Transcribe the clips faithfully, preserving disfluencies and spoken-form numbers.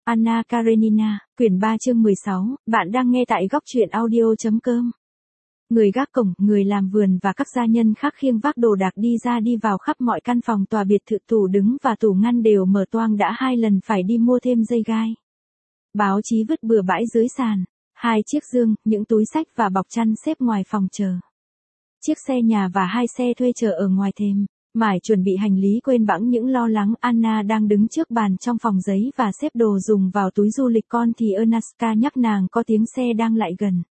Anna Karenina, quyển ba chương mười sáu, bạn đang nghe tại góc truyện audio.com. Người gác cổng, người làm vườn và các gia nhân khác khiêng vác đồ đạc đi ra đi vào khắp mọi căn phòng tòa biệt thự, tủ đứng và tủ ngăn đều mở toang, đã hai lần phải đi mua thêm dây gai. Báo chí vứt bừa bãi dưới sàn, hai chiếc giường, những túi sách và bọc chăn xếp ngoài phòng chờ. Chiếc xe nhà và hai xe thuê chờ ở ngoài thềm. Mải chuẩn bị hành lý quên bẵng những lo lắng, Anna đang đứng trước bàn trong phòng giấy và xếp đồ dùng vào túi du lịch con thì Erneska nhắc nàng có tiếng xe đang lại gần.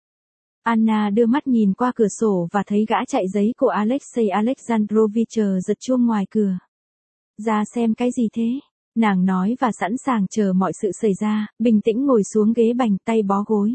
Anna đưa mắt nhìn qua cửa sổ và thấy gã chạy giấy của Alexei Alexandrovich giật chuông ngoài cửa. Ra xem cái gì thế? Nàng nói và sẵn sàng chờ mọi sự xảy ra, bình tĩnh ngồi xuống ghế bành, tay bó gối.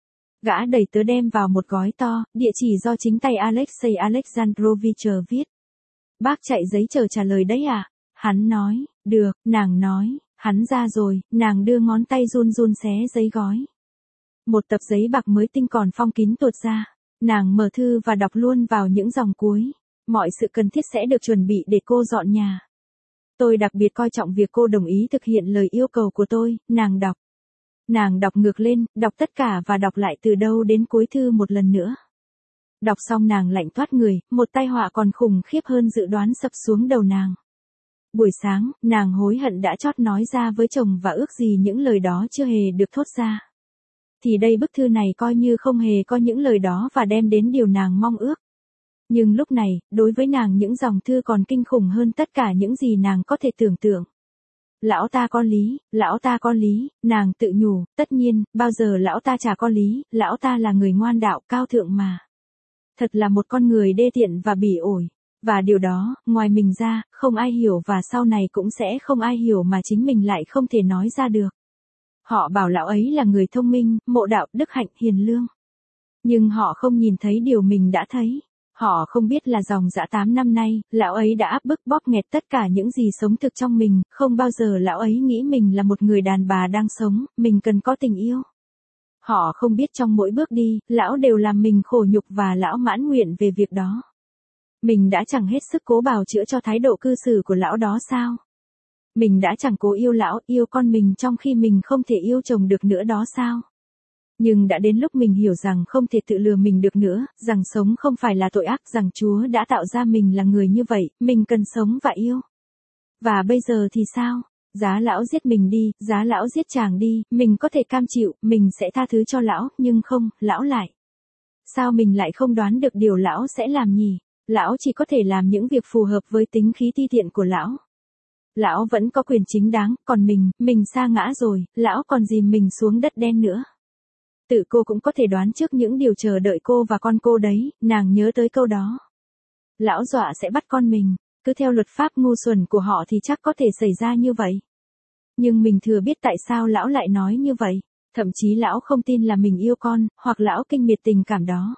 Gã đẩy tớ đem vào một gói to, địa chỉ do chính tay Alexei Alexandrovich viết. Bác chạy giấy chờ trả lời đấy à? Hắn nói, được, nàng nói, hắn ra rồi, nàng đưa ngón tay run run xé giấy gói. Một tập giấy bạc mới tinh còn phong kín tuột ra. Nàng mở thư và đọc luôn vào những dòng cuối. Mọi sự cần thiết sẽ được chuẩn bị để cô dọn nhà. Tôi đặc biệt coi trọng việc cô đồng ý thực hiện lời yêu cầu của tôi, nàng đọc. Nàng đọc ngược lên, đọc tất cả và đọc lại từ đầu đến cuối thư một lần nữa. Đọc xong nàng lạnh toát người, một tai họa còn khủng khiếp hơn dự đoán sập xuống đầu nàng. Buổi sáng, nàng hối hận đã chót nói ra với chồng và ước gì những lời đó chưa hề được thốt ra. Thì đây bức thư này coi như không hề có những lời đó và đem đến điều nàng mong ước. Nhưng lúc này, đối với nàng những dòng thư còn kinh khủng hơn tất cả những gì nàng có thể tưởng tượng. Lão ta có lý, lão ta có lý, nàng tự nhủ, tất nhiên, bao giờ lão ta chả có lý, lão ta là người ngoan đạo cao thượng mà. Thật là một con người đê tiện và bỉ ổi. Và điều đó, ngoài mình ra, không ai hiểu và sau này cũng sẽ không ai hiểu mà chính mình lại không thể nói ra được. Họ bảo lão ấy là người thông minh, mộ đạo, đức hạnh, hiền lương. Nhưng họ không nhìn thấy điều mình đã thấy. Họ không biết là dòng dã tám năm nay, lão ấy đã áp bức bóp nghẹt tất cả những gì sống thực trong mình, không bao giờ lão ấy nghĩ mình là một người đàn bà đang sống, mình cần có tình yêu. Họ không biết trong mỗi bước đi, lão đều làm mình khổ nhục và lão mãn nguyện về việc đó. Mình đã chẳng hết sức cố bào chữa cho thái độ cư xử của lão đó sao? Mình đã chẳng cố yêu lão, yêu con mình trong khi mình không thể yêu chồng được nữa đó sao? Nhưng đã đến lúc mình hiểu rằng không thể tự lừa mình được nữa, rằng sống không phải là tội ác, rằng Chúa đã tạo ra mình là người như vậy, mình cần sống và yêu. Và bây giờ thì sao? Giá lão giết mình đi, giá lão giết chàng đi, mình có thể cam chịu, mình sẽ tha thứ cho lão, nhưng không, lão lại. Sao mình lại không đoán được điều lão sẽ làm nhỉ? Lão chỉ có thể làm những việc phù hợp với tính khí ti tiện của lão. Lão vẫn có quyền chính đáng, còn mình, mình sa ngã rồi, lão còn dìm mình xuống đất đen nữa. Tự cô cũng có thể đoán trước những điều chờ đợi cô và con cô đấy, nàng nhớ tới câu đó. Lão dọa sẽ bắt con mình, cứ theo luật pháp ngu xuẩn của họ thì chắc có thể xảy ra như vậy. Nhưng mình thừa biết tại sao lão lại nói như vậy, thậm chí lão không tin là mình yêu con, hoặc lão kinh miệt tình cảm đó.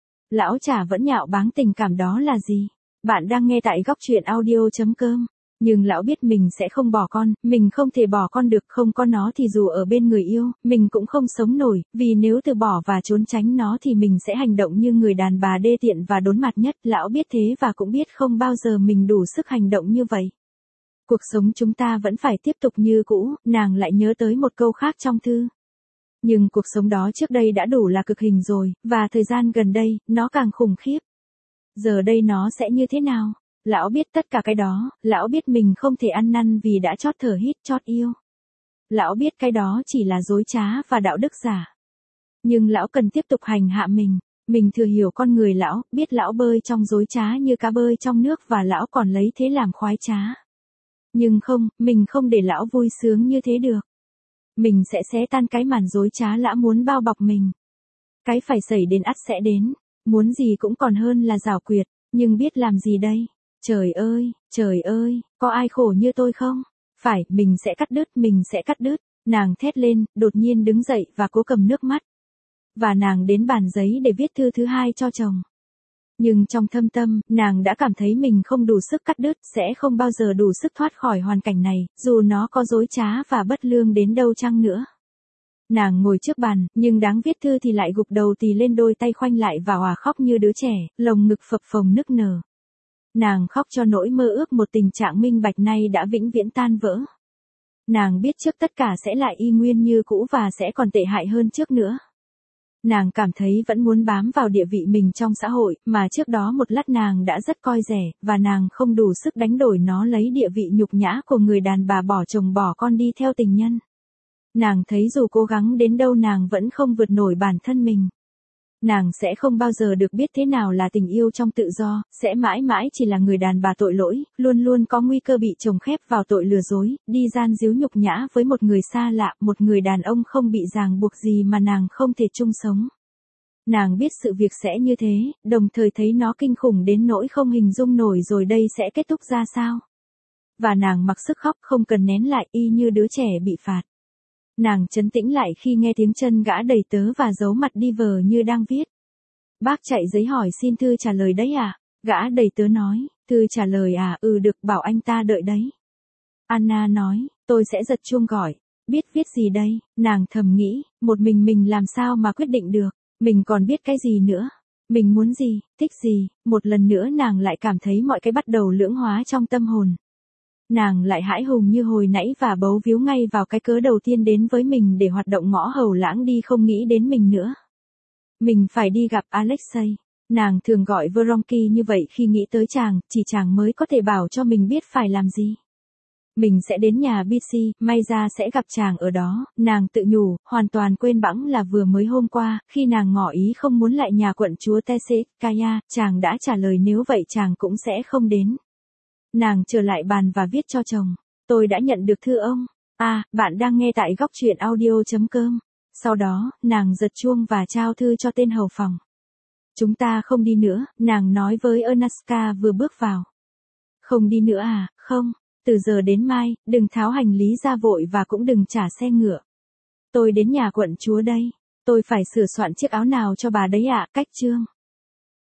Lão chả vẫn nhạo báng tình cảm đó là gì. Bạn đang nghe tại góc truyện audio.com. Nhưng lão biết mình sẽ không bỏ con, mình không thể bỏ con được, không có nó thì dù ở bên người yêu, mình cũng không sống nổi, vì nếu từ bỏ và trốn tránh nó thì mình sẽ hành động như người đàn bà đê tiện và đốn mặt nhất, lão biết thế và cũng biết không bao giờ mình đủ sức hành động như vậy. Cuộc sống chúng ta vẫn phải tiếp tục như cũ, nàng lại nhớ tới một câu khác trong thư. Nhưng cuộc sống đó trước đây đã đủ là cực hình rồi, và thời gian gần đây, nó càng khủng khiếp. Giờ đây nó sẽ như thế nào? Lão biết tất cả cái đó, lão biết mình không thể ăn năn vì đã chót thở hít chót yêu. Lão biết cái đó chỉ là dối trá và đạo đức giả. Nhưng lão cần tiếp tục hành hạ mình, mình thừa hiểu con người lão, biết lão bơi trong dối trá như cá bơi trong nước và lão còn lấy thế làm khoái trá. Nhưng không, mình không để lão vui sướng như thế được. Mình sẽ xé tan cái màn dối trá lão muốn bao bọc mình. Cái phải xảy đến ắt sẽ đến, muốn gì cũng còn hơn là giảo quyệt, nhưng biết làm gì đây? Trời ơi, trời ơi, có ai khổ như tôi không? Phải, mình sẽ cắt đứt, mình sẽ cắt đứt. Nàng thét lên, đột nhiên đứng dậy và cố cầm nước mắt. Và nàng đến bàn giấy để viết thư thứ hai cho chồng. Nhưng trong thâm tâm, nàng đã cảm thấy mình không đủ sức cắt đứt, sẽ không bao giờ đủ sức thoát khỏi hoàn cảnh này, dù nó có dối trá và bất lương đến đâu chăng nữa. Nàng ngồi trước bàn, nhưng đáng viết thư thì lại gục đầu tì lên đôi tay khoanh lại và òa khóc như đứa trẻ, lồng ngực phập phồng nức nở. Nàng khóc cho nỗi mơ ước một tình trạng minh bạch nay đã vĩnh viễn tan vỡ. Nàng biết trước tất cả sẽ lại y nguyên như cũ và sẽ còn tệ hại hơn trước nữa. Nàng cảm thấy vẫn muốn bám vào địa vị mình trong xã hội, mà trước đó một lát nàng đã rất coi rẻ, và nàng không đủ sức đánh đổi nó lấy địa vị nhục nhã của người đàn bà bỏ chồng bỏ con đi theo tình nhân. Nàng thấy dù cố gắng đến đâu nàng vẫn không vượt nổi bản thân mình. Nàng sẽ không bao giờ được biết thế nào là tình yêu trong tự do, sẽ mãi mãi chỉ là người đàn bà tội lỗi, luôn luôn có nguy cơ bị chồng khép vào tội lừa dối, đi gian díu nhục nhã với một người xa lạ, một người đàn ông không bị ràng buộc gì mà nàng không thể chung sống. Nàng biết sự việc sẽ như thế, đồng thời thấy nó kinh khủng đến nỗi không hình dung nổi rồi đây sẽ kết thúc ra sao. Và nàng mặc sức khóc không cần nén lại y như đứa trẻ bị phạt. Nàng trấn tĩnh lại khi nghe tiếng chân gã đầy tớ và giấu mặt đi vờ như đang viết. Bác chạy giấy hỏi xin thư trả lời đấy à? Gã đầy tớ nói, thư trả lời à, ừ được, bảo anh ta đợi đấy. Anna nói, tôi sẽ giật chuông gọi. Biết viết gì đây? Nàng thầm nghĩ, một mình mình làm sao mà quyết định được? Mình còn biết cái gì nữa? Mình muốn gì, thích gì? Một lần nữa nàng lại cảm thấy mọi cái bắt đầu lưỡng hóa trong tâm hồn. Nàng lại hãi hùng như hồi nãy và bấu víu ngay vào cái cớ đầu tiên đến với mình để hoạt động ngõ hầu lãng đi không nghĩ đến mình nữa. Mình phải đi gặp Alexei. Nàng thường gọi Vronsky như vậy khi nghĩ tới chàng, chỉ chàng mới có thể bảo cho mình biết phải làm gì. Mình sẽ đến nhà Bitsy, may ra sẽ gặp chàng ở đó, nàng tự nhủ, hoàn toàn quên bẵng là vừa mới hôm qua, khi nàng ngỏ ý không muốn lại nhà quận chúa Tsekaya, chàng đã trả lời nếu vậy chàng cũng sẽ không đến. Nàng trở lại bàn và viết cho chồng. Tôi đã nhận được thư ông. À, bạn đang nghe tại góc truyện audio.com. Sau đó, nàng giật chuông và trao thư cho tên hầu phòng. Chúng ta không đi nữa, nàng nói với Erneska vừa bước vào. Không đi nữa à, không. Từ giờ đến mai, đừng tháo hành lý ra vội và cũng đừng trả xe ngựa. Tôi đến nhà quận chúa đây. Tôi phải sửa soạn chiếc áo nào cho bà đấy ạ, cách chương.